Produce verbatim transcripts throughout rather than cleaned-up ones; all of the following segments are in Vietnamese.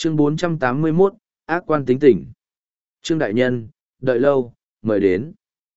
Chương bốn trăm tám mươi mốt, ác quan tính tình. Trương đại nhân, đợi lâu, mời đến.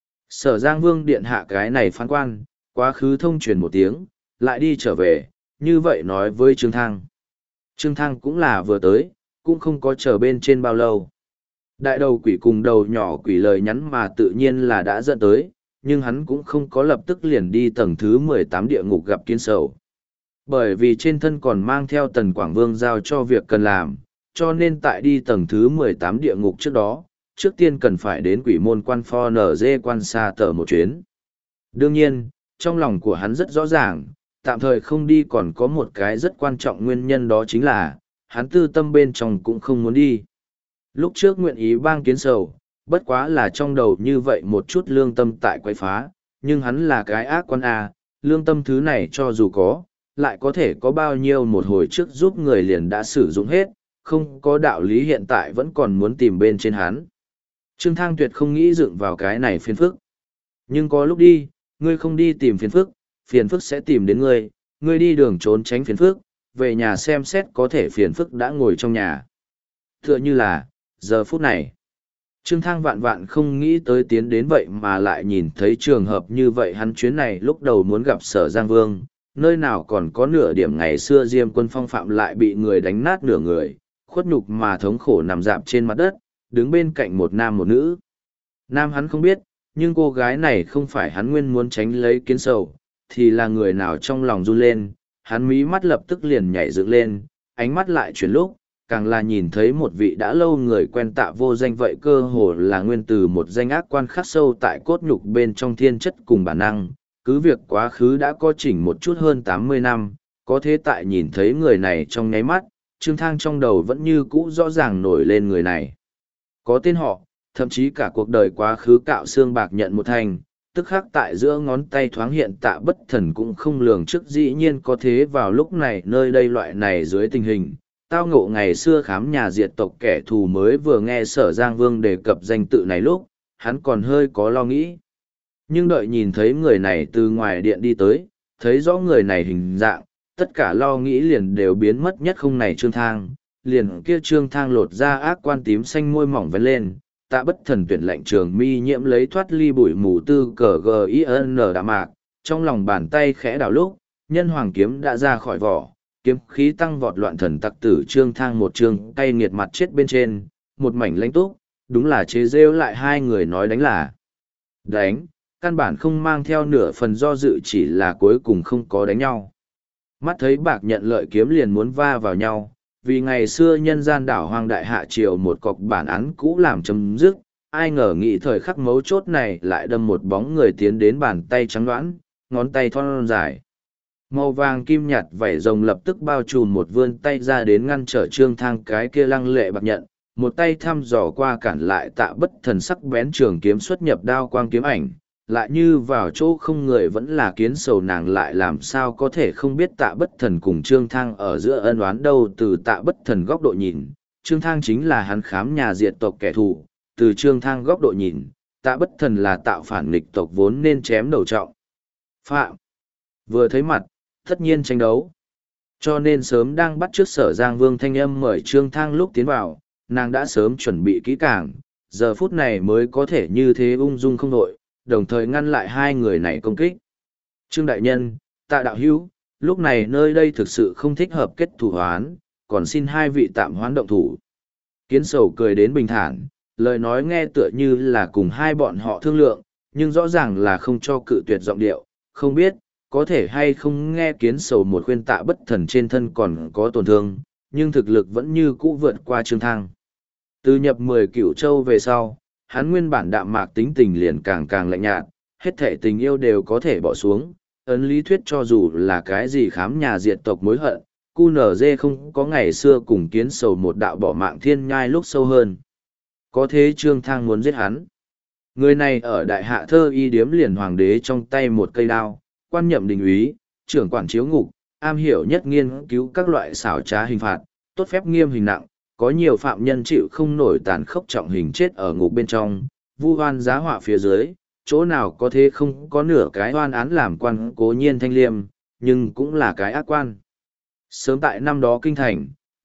Sở Giang Vương điện hạ cái này phán quan, quá khứ thông truyền một tiếng, lại đi trở về, như vậy nói với Trương Thăng. Trương Thăng cũng là vừa tới, cũng không có chờ bên trên bao lâu. Đại đầu quỷ cùng đầu nhỏ quỷ lời nhắn mà tự nhiên là đã dẫn tới, nhưng hắn cũng không có lập tức liền đi tầng thứ mười tám địa ngục gặp kiến sầu. Bởi vì trên thân còn mang theo Tần Quảng Vương giao cho việc cần làm, cho nên tại đi tầng thứ mười tám địa ngục trước đó, trước tiên cần phải đến quỷ môn quan pho nở dê quan xa tờ một chuyến. Đương nhiên, trong lòng của hắn rất rõ ràng, tạm thời không đi còn có một cái rất quan trọng nguyên nhân, đó chính là, hắn tư tâm bên trong cũng không muốn đi. Lúc trước nguyện ý bang kiến sầu, bất quá là trong đầu như vậy một chút lương tâm tại quay phá, nhưng hắn là cái ác quan A, lương tâm thứ này cho dù có, lại có thể có bao nhiêu một hồi trước giúp người liền đã sử dụng hết, không có đạo lý hiện tại vẫn còn muốn tìm bên trên hắn. Trương Thang tuyệt không nghĩ dựng vào cái này phiền phức. Nhưng có lúc đi, ngươi không đi tìm phiền phức, phiền phức sẽ tìm đến ngươi, ngươi đi đường trốn tránh phiền phức, về nhà xem xét có thể phiền phức đã ngồi trong nhà. Tựa như là, giờ phút này, Trương Thang vạn vạn không nghĩ tới tiến đến vậy mà lại nhìn thấy trường hợp như vậy. Hắn chuyến này lúc đầu muốn gặp Sở Giang Vương, nơi nào còn có nửa điểm ngày xưa Diêm Quân phong phạm lại bị người đánh nát nửa người, khuất nhục mà thống khổ nằm dạp trên mặt đất, đứng bên cạnh một nam một nữ. Nam hắn không biết, nhưng cô gái này không phải hắn nguyên muốn tránh lấy kiến sầu, thì là người nào trong lòng run lên, hắn mí mắt lập tức liền nhảy dựng lên, ánh mắt lại chuyển lúc, càng là nhìn thấy một vị đã lâu người quen Tạ Vô Danh, vậy cơ hồ là nguyên từ một danh ác quan khắc sâu tại cốt nhục bên trong thiên chất cùng bản năng, cứ việc quá khứ đã có chỉnh một chút hơn tám mươi năm, có thế tại nhìn thấy người này trong nháy mắt, Trương Thang trong đầu vẫn như cũ rõ ràng nổi lên người này. Có tên họ, thậm chí cả cuộc đời quá khứ cạo xương bạc nhận một thành, tức khắc tại giữa ngón tay thoáng hiện Tạ Bất Thần cũng không lường trước, dĩ nhiên có thế vào lúc này nơi đây loại này dưới tình hình. Tao ngộ ngày xưa khám nhà diệt tộc kẻ thù mới vừa nghe Sở Giang Vương đề cập danh tự này lúc, hắn còn hơi có lo nghĩ. Nhưng đợi nhìn thấy người này từ ngoài điện đi tới, thấy rõ người này hình dạng, tất cả lo nghĩ liền đều biến mất. Nhất không này Trương Thang, liền kia Trương Thang lột ra ác quan tím xanh môi mỏng vén lên, Tạ Bất Thần tuyển lệnh trường mi nhiễm lấy thoát ly bụi mù tư cờ g i n đạ mạc, trong lòng bàn tay khẽ đảo lúc, nhân hoàng kiếm đã ra khỏi vỏ, kiếm khí tăng vọt loạn thần tặc tử Trương Thang một trường tay nghiệt mặt chết bên trên, một mảnh lãnh túc, đúng là chế rêu lại hai người nói đánh là đánh, căn bản không mang theo nửa phần do dự, chỉ là cuối cùng không có đánh nhau. Mắt thấy bạc nhận lợi kiếm liền muốn va vào nhau, vì ngày xưa nhân gian đảo hoang đại hạ triều một cọc bản án cũ làm chấm dứt, ai ngờ nghĩ thời khắc mấu chốt này lại đâm một bóng người tiến đến, bàn tay trắng đoán, ngón tay thon dài. Màu vàng kim nhạt vảy rồng lập tức bao trùm một vươn tay ra đến ngăn trở Trương Thang cái kia lăng lệ bạc nhận, một tay thăm dò qua cản lại Tạ Bất Thần sắc bén trường kiếm xuất nhập đao quang kiếm ảnh, lại như vào chỗ không người vẫn là kiến sầu, nàng lại làm sao có thể không biết Tạ Bất Thần cùng Trương Thang ở giữa ân oán đâu. Từ Tạ Bất Thần góc độ nhìn, Trương Thang chính là hắn khám nhà diệt tộc kẻ thù, từ Trương Thang góc độ nhìn, Tạ Bất Thần là tạo phản nghịch tộc vốn nên chém đầu trọng phạm. Vừa thấy mặt, tất nhiên tranh đấu. Cho nên sớm đang bắt trước Sở Giang Vương thanh âm mời Trương Thang lúc tiến vào, nàng đã sớm chuẩn bị kỹ càng, giờ phút này mới có thể như thế ung dung không đội, đồng thời ngăn lại hai người này công kích. Trương đại nhân, Tạ đạo hữu, lúc này nơi đây thực sự không thích hợp kết thủ hoán, còn xin hai vị tạm hoán động thủ. Kiến sầu cười đến bình thản, lời nói nghe tựa như là cùng hai bọn họ thương lượng, nhưng rõ ràng là không cho cự tuyệt giọng điệu, không biết có thể hay không nghe kiến sầu một khuyên Tạ Bất Thần trên thân còn có tổn thương, nhưng thực lực vẫn như cũ vượt qua Trương Thang. Từ nhập mười cửu châu về sau, hắn nguyên bản đạm mạc tính tình liền càng càng lạnh nhạt, hết thể tình yêu đều có thể bỏ xuống, ấn lý thuyết cho dù là cái gì khám nhà diệt tộc mối hận, cu nở dê không có ngày xưa cùng kiến sầu một đạo bỏ mạng thiên nhai lúc sâu hơn. Có thế Trương Thang muốn giết hắn. Người này ở đại hạ thơ y điếm liền hoàng đế trong tay một cây đao, quan nhậm đình úy, trưởng quản chiếu ngục, am hiểu nhất nghiên cứu các loại xảo trá hình phạt, tốt phép nghiêm hình nặng, có nhiều phạm nhân chịu không nổi tàn khốc trọng hình chết ở ngục bên trong, vu oan giá họa phía dưới, chỗ nào có thế không có nửa cái oan án làm quan cố nhiên thanh liêm, nhưng cũng là cái ác quan. Sớm tại năm đó kinh thành,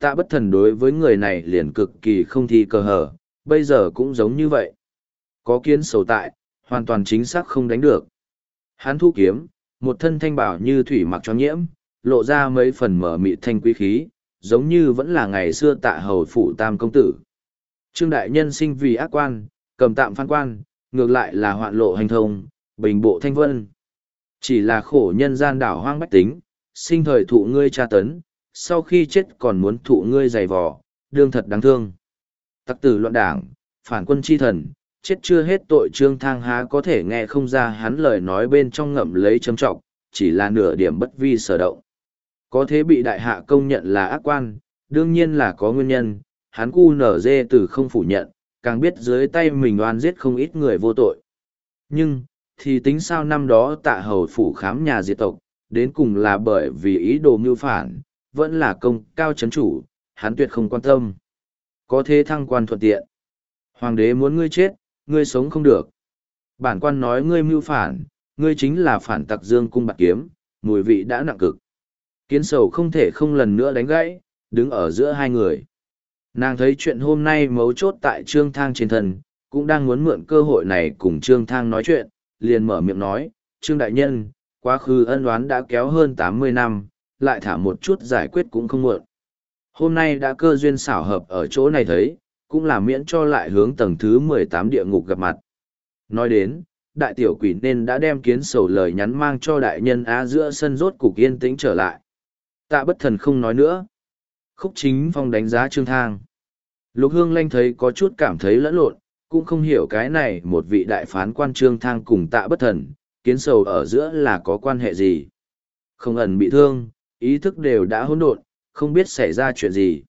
Tạ Bất Thần đối với người này liền cực kỳ không thi cờ hở, bây giờ cũng giống như vậy. Có kiến sầu tại, hoàn toàn chính xác không đánh được. Hắn thu kiếm, một thân thanh bảo như thủy mặc cho nhiễm, lộ ra mấy phần mở mịt thanh quý khí, giống như vẫn là ngày xưa Tạ hầu phủ tam công tử. Trương đại nhân sinh vì ác quan, cầm tạm phán quan, ngược lại là hoạn lộ hành thông, bình bộ thanh vân. Chỉ là khổ nhân gian đảo hoang bách tính, sinh thời thụ ngươi tra tấn, sau khi chết còn muốn thụ ngươi giày vò, đương thật đáng thương. Tặc tử loạn đảng, phản quân chi thần, chết chưa hết tội. Trương Thang há có thể nghe không ra hắn lời nói bên trong ngậm lấy châm trọng, chỉ là nửa điểm bất vi sở động. Có thế bị đại hạ công nhận là ác quan, đương nhiên là có nguyên nhân, hắn cu nở dê từ không phủ nhận, càng biết dưới tay mình oan giết không ít người vô tội. Nhưng, thì tính sao năm đó Tạ hầu phủ khám nhà diệt tộc, đến cùng là bởi vì ý đồ mưu phản, vẫn là công cao chấn chủ, hắn tuyệt không quan tâm. Có thế thăng quan thuận tiện. Hoàng đế muốn ngươi chết, ngươi sống không được. Bản quan nói ngươi mưu phản, ngươi chính là phản tặc dương cung bạc kiếm, mùi vị đã nặng cực. Kiến sầu không thể không lần nữa đánh gãy, đứng ở giữa hai người. Nàng thấy chuyện hôm nay mấu chốt tại Trương Thang trên thân, cũng đang muốn mượn cơ hội này cùng Trương Thang nói chuyện, liền mở miệng nói, Trương Đại Nhân, quá khứ ân oán đã kéo hơn tám mươi năm, lại thả một chút giải quyết cũng không muộn. Hôm nay đã cơ duyên xảo hợp ở chỗ này thấy, cũng là miễn cho lại hướng tầng thứ mười tám địa ngục gặp mặt. Nói đến, đại tiểu quỷ nên đã đem kiến sầu lời nhắn mang cho đại nhân á giữa sân rốt cục yên tĩnh trở lại. Tạ Bất Thần không nói nữa. Khúc Chính Phong đánh giá Trương Thang. Lục Hương Lanh thấy có chút cảm thấy lẫn lộn, cũng không hiểu cái này một vị đại phán quan Trương Thang cùng Tạ Bất Thần, kiến sầu ở giữa là có quan hệ gì. Không ẩn bị thương, ý thức đều đã hỗn độn, không biết xảy ra chuyện gì.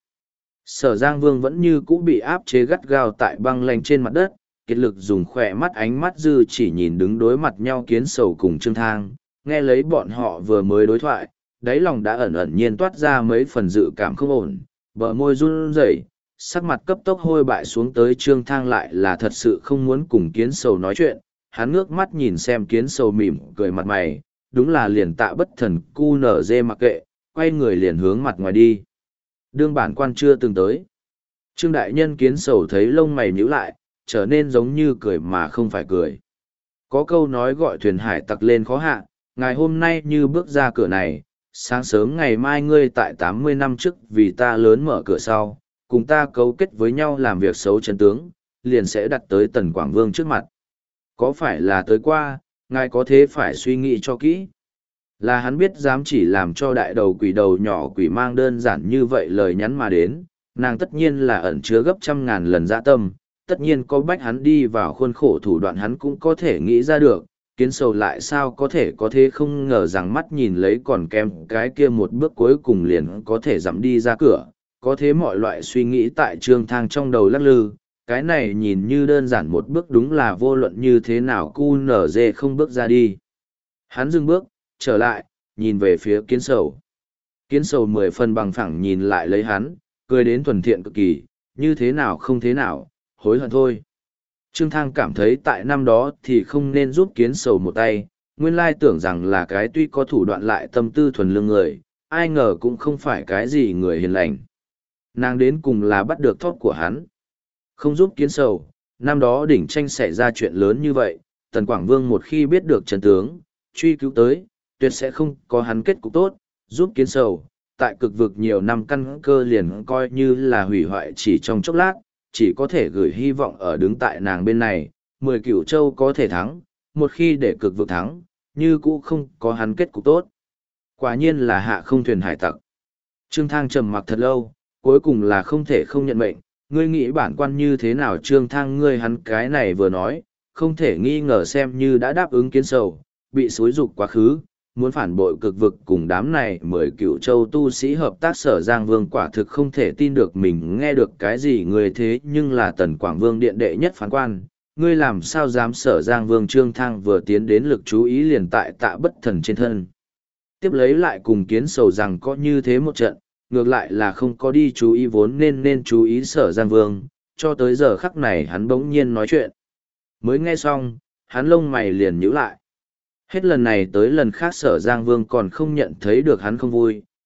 Sở Giang Vương vẫn như cũ bị áp chế gắt gao tại băng lanh trên mặt đất, kiệt lực dùng khỏe mắt ánh mắt dư chỉ nhìn đứng đối mặt nhau kiến sầu cùng Trương Thang, nghe lấy bọn họ vừa mới đối thoại, đáy lòng đã ẩn ẩn nhiên toát ra mấy phần dự cảm không ổn, bờ môi run rẩy, sắc mặt cấp tốc hôi bại xuống tới. Trương Thang lại là thật sự không muốn cùng kiến sầu nói chuyện, hắn ngước mắt nhìn xem kiến sầu mỉm cười mặt mày, đúng là liền Tạ Bất Thần cu nở dê mặc kệ, quay người liền hướng mặt ngoài đi. Đương bản quan chưa từng tới. Trương đại nhân kiến sầu thấy lông mày nhíu lại, trở nên giống như cười mà không phải cười. Có câu nói gọi thuyền hải tặc lên khó hạ, ngày hôm nay như bước ra cửa này, sáng sớm ngày mai ngươi tại tám mươi năm trước vì ta lớn mở cửa sau, cùng ta cấu kết với nhau làm việc xấu chân tướng, liền sẽ đặt tới Tần Quảng Vương trước mặt. Có phải là tới qua, ngài có thế phải suy nghĩ cho kỹ. Là hắn biết dám chỉ làm cho đại đầu quỷ đầu nhỏ quỷ mang đơn giản như vậy lời nhắn mà đến, nàng tất nhiên là ẩn chứa gấp trăm ngàn lần dạ tâm, tất nhiên có bách hắn đi vào khuôn khổ thủ đoạn hắn cũng có thể nghĩ ra được, kiến sầu lại sao có thể có thế không ngờ rằng mắt nhìn lấy còn kèm cái kia một bước cuối cùng liền có thể dặm đi ra cửa, có thế mọi loại suy nghĩ tại Trương Thang trong đầu lắc lư, cái này nhìn như đơn giản một bước đúng là vô luận như thế nào cu nở dê không bước ra đi. Hắn dừng bước, trở lại, nhìn về phía kiến sầu. Kiến sầu mười phần bằng phẳng nhìn lại lấy hắn, cười đến thuần thiện cực kỳ, như thế nào không thế nào, hối hận thôi. Trương Thang cảm thấy tại năm đó thì không nên giúp kiến sầu một tay, nguyên lai tưởng rằng là cái tuy có thủ đoạn lại tâm tư thuần lương người, ai ngờ cũng không phải cái gì người hiền lành. Nàng đến cùng là bắt được thóp của hắn. Không giúp kiến sầu, năm đó đỉnh tranh xảy ra chuyện lớn như vậy, Tần Quảng Vương một khi biết được chân tướng, truy cứu tới, tuyệt sẽ không có hắn kết cục tốt, giúp kiến sầu. Tại cực vực nhiều năm căn cơ liền coi như là hủy hoại chỉ trong chốc lát, chỉ có thể gửi hy vọng ở đứng tại nàng bên này, mười cửu châu có thể thắng, một khi để cực vực thắng, như cũ không có hắn kết cục tốt. Quả nhiên là hạ không thuyền hải tặc. Trương Thang trầm mặc thật lâu, cuối cùng là không thể không nhận mệnh, ngươi nghĩ bản quan như thế nào. Trương Thang ngươi hắn cái này vừa nói, không thể nghi ngờ xem như đã đáp ứng kiến sầu, bị xúi dục quá khứ, muốn phản bội cực vực cùng đám này mười cựu châu tu sĩ hợp tác. Sở Giang Vương quả thực không thể tin được mình nghe được cái gì người thế nhưng là Tần Quảng Vương điện đệ nhất phán quan, ngươi làm sao dám. Sở Giang Vương Trương Thang vừa tiến đến lực chú ý liền tại Tạ Bất Thần trên thân. Tiếp lấy lại cùng kiến sầu rằng có như thế một trận, ngược lại là không có đi chú ý vốn nên nên chú ý Sở Giang Vương, cho tới giờ khắc này hắn bỗng nhiên nói chuyện. Mới nghe xong, hắn lông mày liền nhíu lại. Hết lần này tới lần khác Sở Giang Vương còn không nhận thấy được hắn không vui,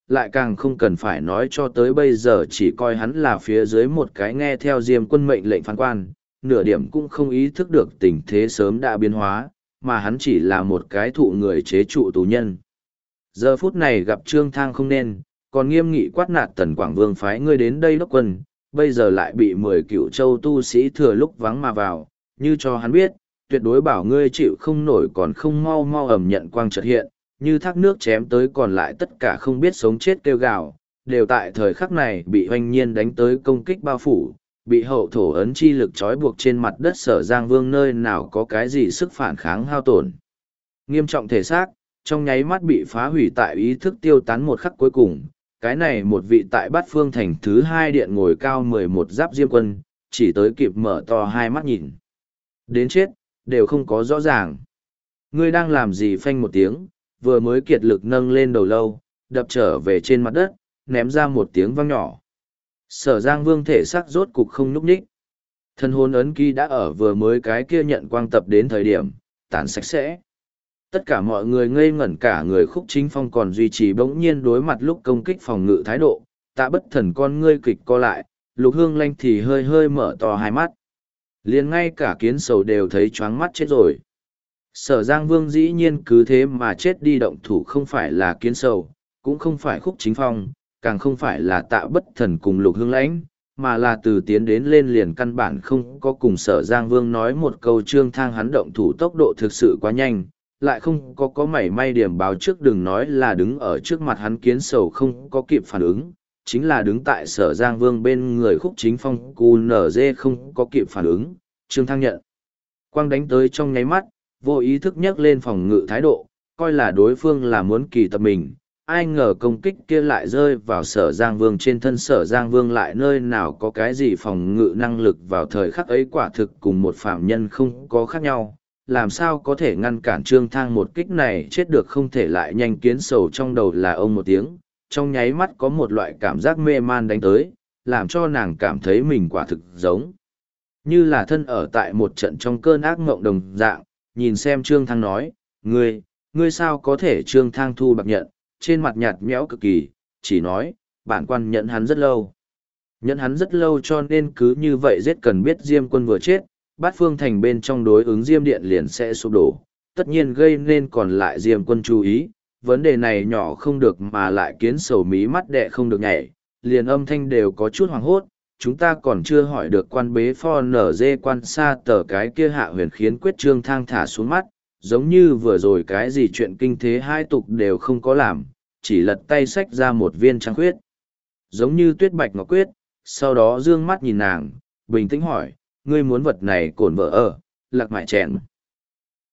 lại càng không cần phải nói cho tới bây giờ chỉ coi hắn là phía dưới một cái nghe theo Diêm Quân mệnh lệnh phán quan, nửa điểm cũng không ý thức được tình thế sớm đã biến hóa, mà hắn chỉ là một cái thụ người chế trụ tù nhân. Giờ phút này gặp Trương Thang không nên, còn nghiêm nghị quát nạt Tần Quảng Vương phái ngươi đến đây đốc quân, bây giờ lại bị mười cựu châu tu sĩ thừa lúc vắng mà vào, như cho hắn biết, tuyệt đối bảo ngươi chịu không nổi còn không mau mau ẩm nhận quang trật hiện, như thác nước chém tới còn lại tất cả không biết sống chết kêu gào, đều tại thời khắc này bị hoanh nhiên đánh tới công kích bao phủ, bị hậu thổ ấn chi lực trói buộc trên mặt đất Sở Giang Vương nơi nào có cái gì sức phản kháng hao tổn. Nghiêm trọng thể xác, trong nháy mắt bị phá hủy tại ý thức tiêu tán một khắc cuối cùng, cái này một vị tại bát phương thành thứ hai điện ngồi cao mười một giáp Diêm Quân, chỉ tới kịp mở to hai mắt nhìn. Đến chết, đều không có rõ ràng. Ngươi đang làm gì phanh một tiếng, vừa mới kiệt lực nâng lên đầu lâu, đập trở về trên mặt đất, ném ra một tiếng vang nhỏ. Sở Giang Vương thể xác rốt cục không nhúc nhích. Thân hồn ấn ký đã ở vừa mới cái kia nhận quang tập đến thời điểm, tán sạch sẽ. Tất cả mọi người ngây ngẩn cả người Khúc Chính Phong còn duy trì bỗng nhiên đối mặt lúc công kích phòng ngự thái độ, Tạ Bất Thần con ngươi kịch co lại, Lục Hương Lanh thì hơi hơi mở to hai mắt. Liền ngay cả Kiến Sầu đều thấy choáng mắt chết rồi. Sở Giang Vương dĩ nhiên cứ thế mà chết đi, động thủ không phải là Kiến Sầu, cũng không phải Khúc Chính Phong, càng không phải là Tạ Bất Thần cùng Lục Hương Lãnh, mà là từ tiến đến lên liền căn bản không có cùng Sở Giang Vương nói một câu. Trương Thang hắn động thủ tốc độ thực sự quá nhanh, lại không có có mảy may điểm báo trước, đừng nói là đứng ở trước mặt hắn Kiến Sầu không có kịp phản ứng, chính là đứng tại Sở Giang Vương bên người Khúc Chính Phong cu nở dê không có kịp phản ứng. Trương Thang nhận quang đánh tới trong nháy mắt, vô ý thức nhắc lên phòng ngự thái độ, coi là đối phương là muốn kỳ tập mình. Ai ngờ công kích kia lại rơi vào Sở Giang Vương trên thân. Sở Giang Vương lại nơi nào có cái gì phòng ngự năng lực, vào thời khắc ấy quả thực cùng một phạm nhân không có khác nhau, làm sao có thể ngăn cản Trương Thang một kích này. Chết được không thể lại nhanh. Kiến Sầu trong đầu là ông một tiếng, trong nháy mắt có một loại cảm giác mê man đánh tới, làm cho nàng cảm thấy mình quả thực giống như là thân ở tại một trận trong cơn ác mộng đồng dạng. Nhìn xem Trương Thang nói, ngươi, ngươi sao có thể? Trương Thang thu bạc nhận, trên mặt nhạt nhẽo cực kỳ, chỉ nói, bản quan nhận hắn rất lâu. Nhận hắn rất lâu cho nên cứ như vậy giết. Cần biết Diêm Quân vừa chết, Bát Phương Thành bên trong đối ứng Diêm Điện liền sẽ sụp đổ, tất nhiên gây nên còn lại Diêm Quân chú ý. Vấn đề này nhỏ không được mà lại Kiến Sầu mí mắt đệ không được nhảy, liền âm thanh đều có chút hoảng hốt. Chúng ta còn chưa hỏi được quan bế pho nở dê quan xa tờ cái kia hạ huyền khiến quyết. Trương Thang thả xuống mắt, giống như vừa rồi cái gì chuyện kinh thế hai tục đều không có làm, chỉ lật tay xách ra một viên trăng khuyết, giống như tuyết bạch ngọc quyết, sau đó dương mắt nhìn nàng, bình tĩnh hỏi, ngươi muốn vật này cổn vợ ở, lạc mại chèn.